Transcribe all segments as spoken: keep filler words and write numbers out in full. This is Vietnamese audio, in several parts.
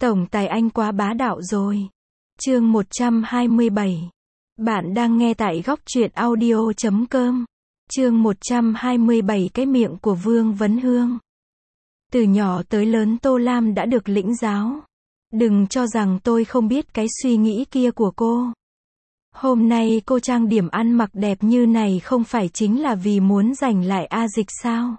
Tổng tài anh quá bá đạo rồi. Chương một trăm hai mươi bảy. Bạn đang nghe tại góc truyện audio chấm com. Chương một trăm hai mươi bảy. Cái miệng của Vương Vấn Hương. Từ nhỏ tới lớn Tô Lam đã được lĩnh giáo. Đừng cho rằng tôi không biết cái suy nghĩ kia của cô. Hôm nay cô trang điểm ăn mặc đẹp như này không phải chính là vì muốn giành lại A Dịch sao?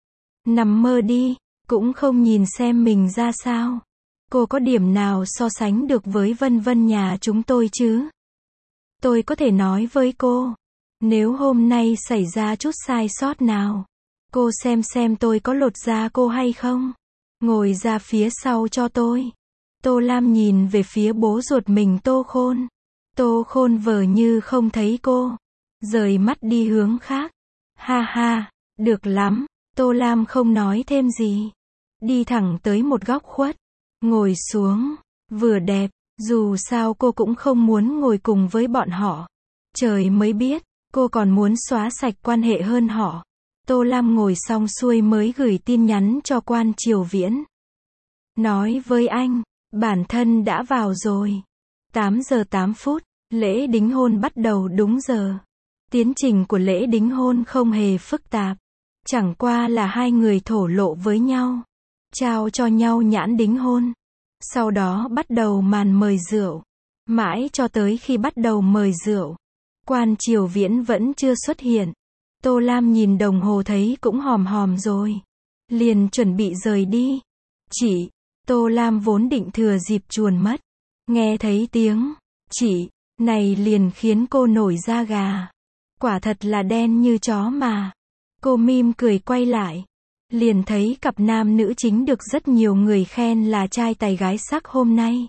Nằm mơ đi, cũng không nhìn xem mình ra sao. Cô có điểm nào so sánh được với Vân Vân nhà chúng tôi chứ? Tôi có thể nói với cô, nếu hôm nay xảy ra chút sai sót nào, cô xem xem tôi có lột da cô hay không? Ngồi ra phía sau cho tôi. Tô Lam nhìn về phía bố ruột mình Tô Khôn. Tô Khôn vờ như không thấy cô, rời mắt đi hướng khác. Ha ha, được lắm. Tô Lam không nói thêm gì, đi thẳng tới một góc khuất, ngồi xuống. Vừa đẹp, dù sao cô cũng không muốn ngồi cùng với bọn họ. Trời mới biết, cô còn muốn xóa sạch quan hệ hơn họ. Tô Lam ngồi xong xuôi mới gửi tin nhắn cho Quan Triều Viễn. Nói với anh, bản thân đã vào rồi. tám giờ tám phút, lễ đính hôn bắt đầu đúng giờ. Tiến trình của lễ đính hôn không hề phức tạp. Chẳng qua là hai người thổ lộ với nhau, trao cho nhau nhãn đính hôn. Sau đó bắt đầu màn mời rượu. Mãi cho tới khi bắt đầu mời rượu, Quan Triều Viễn vẫn chưa xuất hiện. Tô Lam nhìn đồng hồ thấy cũng hòm hòm rồi, liền chuẩn bị rời đi. Chị, Tô Lam vốn định thừa dịp chuồn mất, nghe thấy tiếng chị này liền khiến cô nổi da gà. Quả thật là đen như chó mà. Cô mỉm cười quay lại, liền thấy cặp nam nữ chính được rất nhiều người khen là trai tài gái sắc hôm nay.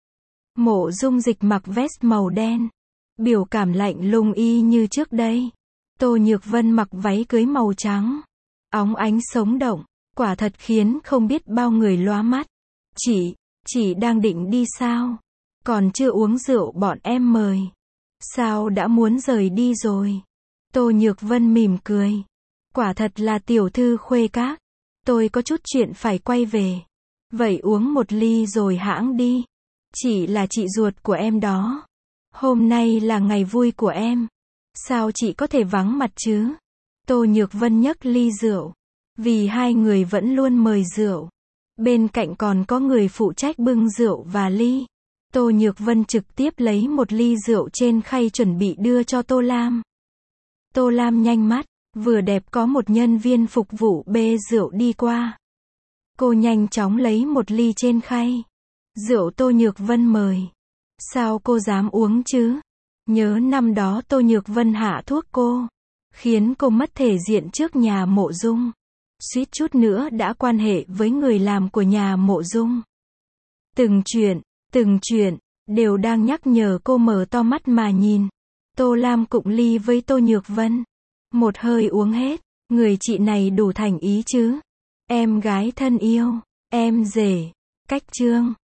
Mộ Dung Dịch mặc vest màu đen, biểu cảm lạnh lùng y như trước đây. Tô Nhược Vân mặc váy cưới màu trắng, óng ánh sống động, quả thật khiến không biết bao người lóa mắt. Chị, chị đang định đi sao? Còn chưa uống rượu bọn em mời. Sao đã muốn rời đi rồi? Tô Nhược Vân mỉm cười. Quả thật là tiểu thư khuê các. Tôi có chút chuyện phải quay về. Vậy uống một ly rồi hãng đi. Chị là chị ruột của em đó. Hôm nay là ngày vui của em. Sao chị có thể vắng mặt chứ? Tô Nhược Vân nhấc ly rượu. Vì hai người vẫn luôn mời rượu. Bên cạnh còn có người phụ trách bưng rượu và ly. Tô Nhược Vân trực tiếp lấy một ly rượu trên khay chuẩn bị đưa cho Tô Lam. Tô Lam nhanh mắt. Vừa đẹp có một nhân viên phục vụ bê rượu đi qua. Cô nhanh chóng lấy một ly trên khay. Rượu Tô Nhược Vân mời. Sao cô dám uống chứ? Nhớ năm đó Tô Nhược Vân hạ thuốc cô, khiến cô mất thể diện trước nhà Mộ Dung. Suýt chút nữa đã quan hệ với người làm của nhà Mộ Dung. Từng chuyện, từng chuyện, đều đang nhắc nhở cô mở to mắt mà nhìn. Tô Lam cụng ly với Tô Nhược Vân. Một hơi uống hết. Người chị này đủ thành ý chứ? Em gái thân yêu, em rể, cách trương.